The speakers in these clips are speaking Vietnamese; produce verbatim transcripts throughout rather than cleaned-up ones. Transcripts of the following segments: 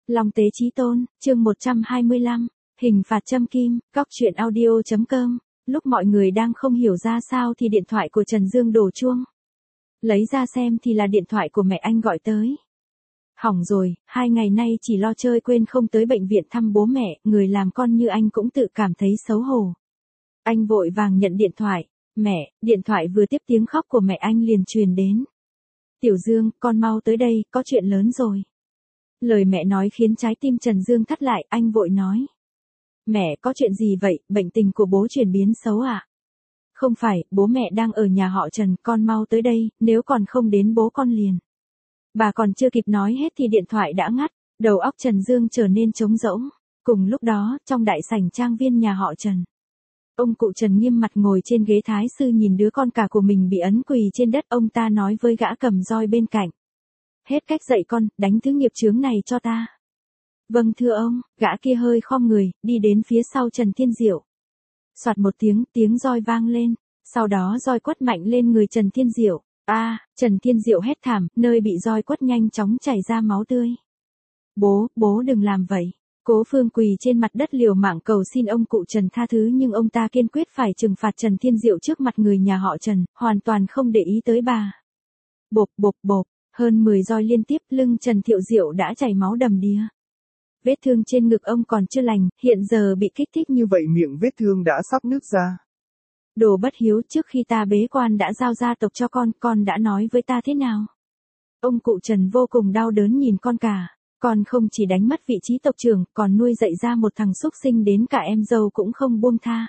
Long Tế Chí Tôn, chương một trăm hai mươi lăm, hình phạt châm kim, góc truyện audio.com. Lúc mọi người đang không hiểu ra sao thì điện thoại của Trần Dương đổ chuông. Lấy ra xem thì là điện thoại của mẹ anh gọi tới. Hỏng rồi, hai ngày nay chỉ lo chơi quên không tới bệnh viện thăm bố mẹ, người làm con như anh cũng tự cảm thấy xấu hổ. Anh vội vàng nhận điện thoại. Mẹ, điện thoại vừa tiếp tiếng khóc của mẹ anh liền truyền đến. Tiểu Dương, con mau tới đây, có chuyện lớn rồi. Lời mẹ nói khiến trái tim Trần Dương thắt lại, anh vội nói. Mẹ, có chuyện gì vậy, bệnh tình của bố chuyển biến xấu à? Không phải, bố mẹ đang ở nhà họ Trần, con mau tới đây, nếu còn không đến bố con liền. Bà còn chưa kịp nói hết thì điện thoại đã ngắt, đầu óc Trần Dương trở nên trống rỗng. Cùng lúc đó, trong đại sảnh trang viên nhà họ Trần. Ông cụ Trần nghiêm mặt ngồi trên ghế thái sư nhìn đứa con cả của mình bị ấn quỳ trên đất, ông ta nói với gã cầm roi bên cạnh. Hết cách dạy con, đánh thứ nghiệp chướng này cho ta. Vâng thưa ông, gã kia hơi khom người, đi đến phía sau Trần Thiên Diệu. Soạt một tiếng, tiếng roi vang lên, sau đó roi quất mạnh lên người Trần Thiên Diệu. A, à, Trần Thiên Diệu hét thảm, nơi bị roi quất nhanh chóng chảy ra máu tươi. Bố, bố đừng làm vậy. Cố Phương quỳ trên mặt đất liều mạng cầu xin ông cụ Trần tha thứ, nhưng ông ta kiên quyết phải trừng phạt Trần Thiên Diệu trước mặt người nhà họ Trần, hoàn toàn không để ý tới bà. Bộp bộp bộp, hơn mười roi liên tiếp, lưng Trần Thiệu Diệu đã chảy máu đầm đìa. Vết thương trên ngực ông còn chưa lành, hiện giờ bị kích thích như vậy miệng vết thương đã sắp nứt ra. Đồ bất hiếu, trước khi ta bế quan đã giao gia tộc cho con, con đã nói với ta thế nào? Ông cụ Trần vô cùng đau đớn nhìn con cả. Con không chỉ đánh mất vị trí tộc trưởng, còn nuôi dạy ra một thằng xúc sinh đến cả em dâu cũng không buông tha.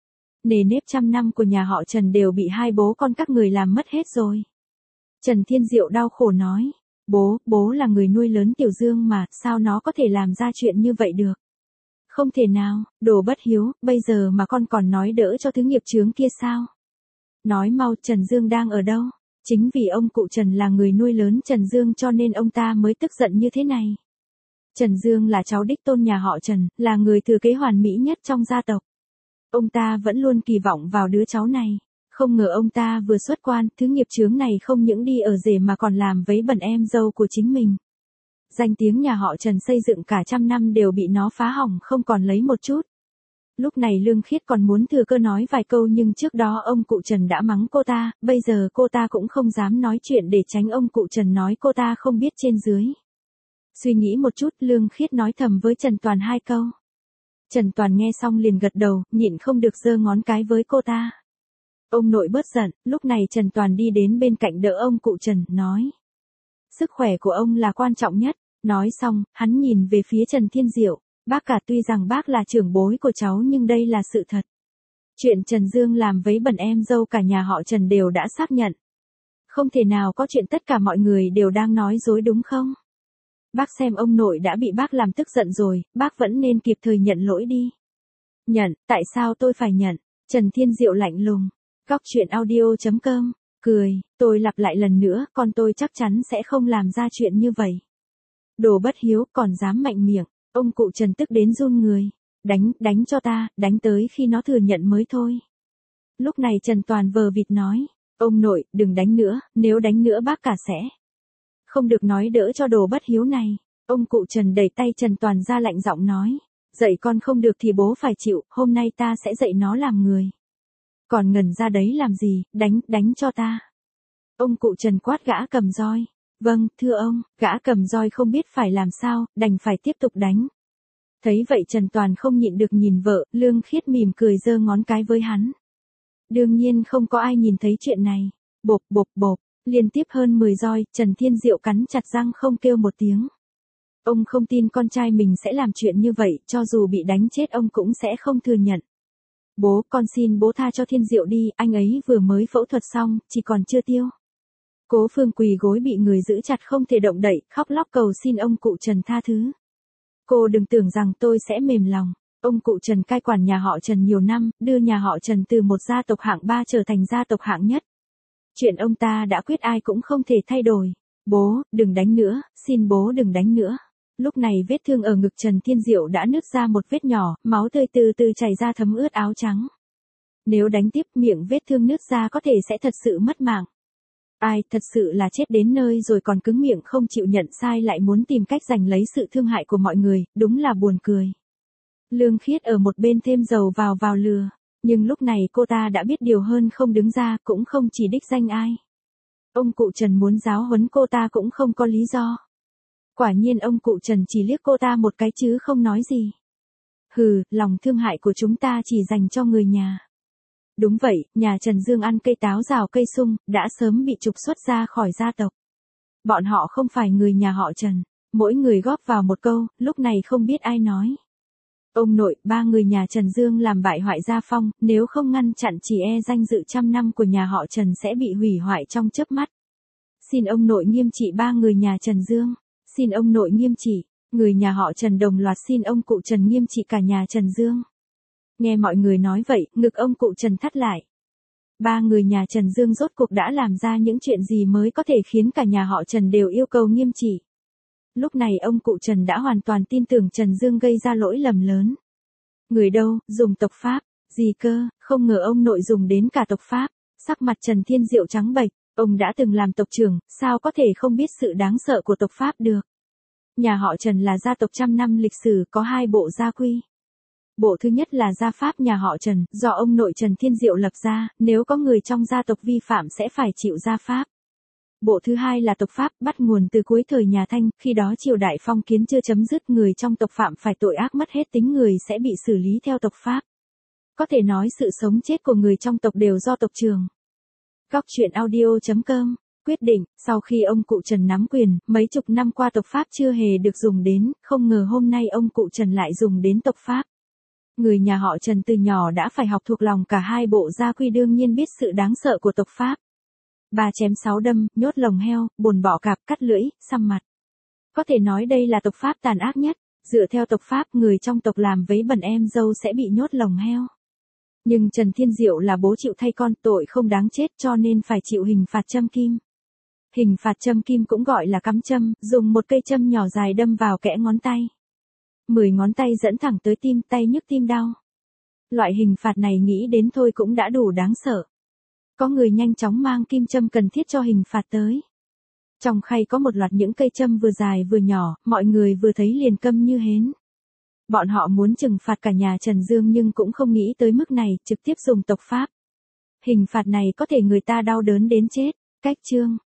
Nề nếp trăm năm của nhà họ Trần đều bị hai bố con các người làm mất hết rồi. Trần Thiên Diệu đau khổ nói, bố, bố là người nuôi lớn Tiểu Dương mà, sao nó có thể làm ra chuyện như vậy được? Không thể nào, đồ bất hiếu, bây giờ mà con còn nói đỡ cho thứ nghiệp chướng kia sao? Nói mau, Trần Dương đang ở đâu? Chính vì ông cụ Trần là người nuôi lớn Trần Dương cho nên ông ta mới tức giận như thế này. Trần Dương là cháu đích tôn nhà họ Trần, là người thừa kế hoàn mỹ nhất trong gia tộc. Ông ta vẫn luôn kỳ vọng vào đứa cháu này. Không ngờ ông ta vừa xuất quan, thứ nghiệp chướng này không những đi ở rể mà còn làm vấy bẩn em dâu của chính mình. Danh tiếng nhà họ Trần xây dựng cả trăm năm đều bị nó phá hỏng không còn lấy một chút. Lúc này Lương Khiết còn muốn thừa cơ nói vài câu, nhưng trước đó ông cụ Trần đã mắng cô ta, bây giờ cô ta cũng không dám nói chuyện để tránh ông cụ Trần nói cô ta không biết trên dưới. Suy nghĩ một chút, Lương Khiết nói thầm với Trần Toàn hai câu. Trần Toàn nghe xong liền gật đầu, nhịn không được giơ ngón cái với cô ta. Ông nội bớt giận, lúc này Trần Toàn đi đến bên cạnh đỡ ông cụ Trần, nói. Sức khỏe của ông là quan trọng nhất. Nói xong, hắn nhìn về phía Trần Thiên Diệu. Bác cả, tuy rằng bác là trưởng bối của cháu nhưng đây là sự thật. Chuyện Trần Dương làm vấy bẩn em dâu cả nhà họ Trần đều đã xác nhận. Không thể nào có chuyện tất cả mọi người đều đang nói dối đúng không? Bác xem ông nội đã bị bác làm tức giận rồi, bác vẫn nên kịp thời nhận lỗi đi. Nhận, tại sao tôi phải nhận? Trần Thiên Diệu lạnh lùng. Góc truyện audio.com, cười, tôi lặp lại lần nữa, con tôi chắc chắn sẽ không làm ra chuyện như vậy. Đồ bất hiếu, còn dám mạnh miệng. Ông cụ Trần tức đến run người. Đánh, đánh cho ta, đánh tới khi nó thừa nhận mới thôi. Lúc này Trần Toàn vờ vịt nói. Ông nội, đừng đánh nữa, nếu đánh nữa bác cả sẽ. Không được nói đỡ cho đồ bất hiếu này. Ông cụ Trần đẩy tay Trần Toàn ra lạnh giọng nói. Dạy con không được thì bố phải chịu, hôm nay ta sẽ dạy nó làm người. Còn ngẩn ra đấy làm gì, đánh, đánh cho ta. Ông cụ Trần quát gã cầm roi. Vâng, thưa ông, gã cầm roi không biết phải làm sao, đành phải tiếp tục đánh. Thấy vậy Trần Toàn không nhịn được nhìn vợ, Lương Khiết mỉm cười giơ ngón cái với hắn. Đương nhiên không có ai nhìn thấy chuyện này. Bộp bộp bộp, liên tiếp hơn mười roi, Trần Thiên Diệu cắn chặt răng không kêu một tiếng. Ông không tin con trai mình sẽ làm chuyện như vậy, cho dù bị đánh chết ông cũng sẽ không thừa nhận. Bố, con xin bố tha cho Thiên Diệu đi, anh ấy vừa mới phẫu thuật xong, chỉ còn chưa tiêu. Cố Phương quỳ gối bị người giữ chặt không thể động đậy, khóc lóc cầu xin ông cụ Trần tha thứ. Cô đừng tưởng rằng tôi sẽ mềm lòng. Ông cụ Trần cai quản nhà họ Trần nhiều năm, đưa nhà họ Trần từ một gia tộc hạng ba trở thành gia tộc hạng nhất. Chuyện ông ta đã quyết ai cũng không thể thay đổi. Bố, đừng đánh nữa, xin bố đừng đánh nữa. Lúc này vết thương ở ngực Trần Thiên Diệu đã nứt ra một vết nhỏ, máu tươi từ từ chảy ra thấm ướt áo trắng. Nếu đánh tiếp miệng vết thương nứt ra có thể sẽ thật sự mất mạng. Ai thật sự là chết đến nơi rồi còn cứng miệng không chịu nhận sai lại muốn tìm cách giành lấy sự thương hại của mọi người, đúng là buồn cười. Lương Khiết ở một bên thêm dầu vào vào lừa, nhưng lúc này cô ta đã biết điều hơn không đứng ra cũng không chỉ đích danh ai. Ông cụ Trần muốn giáo huấn cô ta cũng không có lý do. Quả nhiên ông cụ Trần chỉ liếc cô ta một cái chứ không nói gì. Hừ, lòng thương hại của chúng ta chỉ dành cho người nhà. Đúng vậy, nhà Trần Dương ăn cây táo rào cây sung, đã sớm bị trục xuất ra khỏi gia tộc. Bọn họ không phải người nhà họ Trần, mỗi người góp vào một câu, lúc này không biết ai nói. Ông nội, ba người nhà Trần Dương làm bại hoại gia phong, nếu không ngăn chặn chỉ e danh dự trăm năm của nhà họ Trần sẽ bị hủy hoại trong chớp mắt. Xin ông nội nghiêm trị ba người nhà Trần Dương, xin ông nội nghiêm trị, người nhà họ Trần đồng loạt xin ông cụ Trần nghiêm trị cả nhà Trần Dương. Nghe mọi người nói vậy, ngực ông cụ Trần thắt lại. Ba người nhà Trần Dương rốt cuộc đã làm ra những chuyện gì mới có thể khiến cả nhà họ Trần đều yêu cầu nghiêm trị. Lúc này ông cụ Trần đã hoàn toàn tin tưởng Trần Dương gây ra lỗi lầm lớn. Người đâu, dùng tộc Pháp, gì cơ, không ngờ ông nội dùng đến cả tộc Pháp. Sắc mặt Trần Thiên Diệu trắng bệch, ông đã từng làm tộc trưởng, sao có thể không biết sự đáng sợ của tộc Pháp được. Nhà họ Trần là gia tộc trăm năm lịch sử có hai bộ gia quy. Bộ thứ nhất là gia pháp nhà họ Trần, do ông nội Trần Thiên Diệu lập ra, nếu có người trong gia tộc vi phạm sẽ phải chịu gia pháp. Bộ thứ hai là tộc pháp, bắt nguồn từ cuối thời nhà Thanh, khi đó triều đại phong kiến chưa chấm dứt, người trong tộc phạm phải tội ác mất hết tính người sẽ bị xử lý theo tộc pháp. Có thể nói sự sống chết của người trong tộc đều do tộc trưởng. Góc truyện audio chấm com quyết định, sau khi ông cụ Trần nắm quyền, mấy chục năm qua tộc pháp chưa hề được dùng đến, không ngờ hôm nay ông cụ Trần lại dùng đến tộc pháp. Người nhà họ Trần từ nhỏ đã phải học thuộc lòng cả hai bộ gia quy, đương nhiên biết sự đáng sợ của tộc pháp. Ba chém sáu đâm, nhốt lồng heo, bồn bỏ cạp, cắt lưỡi, xăm mặt. Có thể nói đây là tộc pháp tàn ác nhất. Dựa theo tộc pháp, người trong tộc làm vấy bẩn em dâu sẽ bị nhốt lồng heo. Nhưng Trần Thiên Diệu là bố chịu thay con, tội không đáng chết cho nên phải chịu hình phạt châm kim. Hình phạt châm kim cũng gọi là cắm châm, dùng một cây châm nhỏ dài đâm vào kẽ ngón tay. Mười ngón tay dẫn thẳng tới tim, tay nhức tim đau. Loại hình phạt này nghĩ đến thôi cũng đã đủ đáng sợ. Có người nhanh chóng mang kim châm cần thiết cho hình phạt tới. Trong khay có một loạt những cây châm vừa dài vừa nhỏ, mọi người vừa thấy liền câm như hến. Bọn họ muốn trừng phạt cả nhà Trần Dương nhưng cũng không nghĩ tới mức này, trực tiếp dùng tộc pháp. Hình phạt này có thể người ta đau đớn đến chết. Cách chương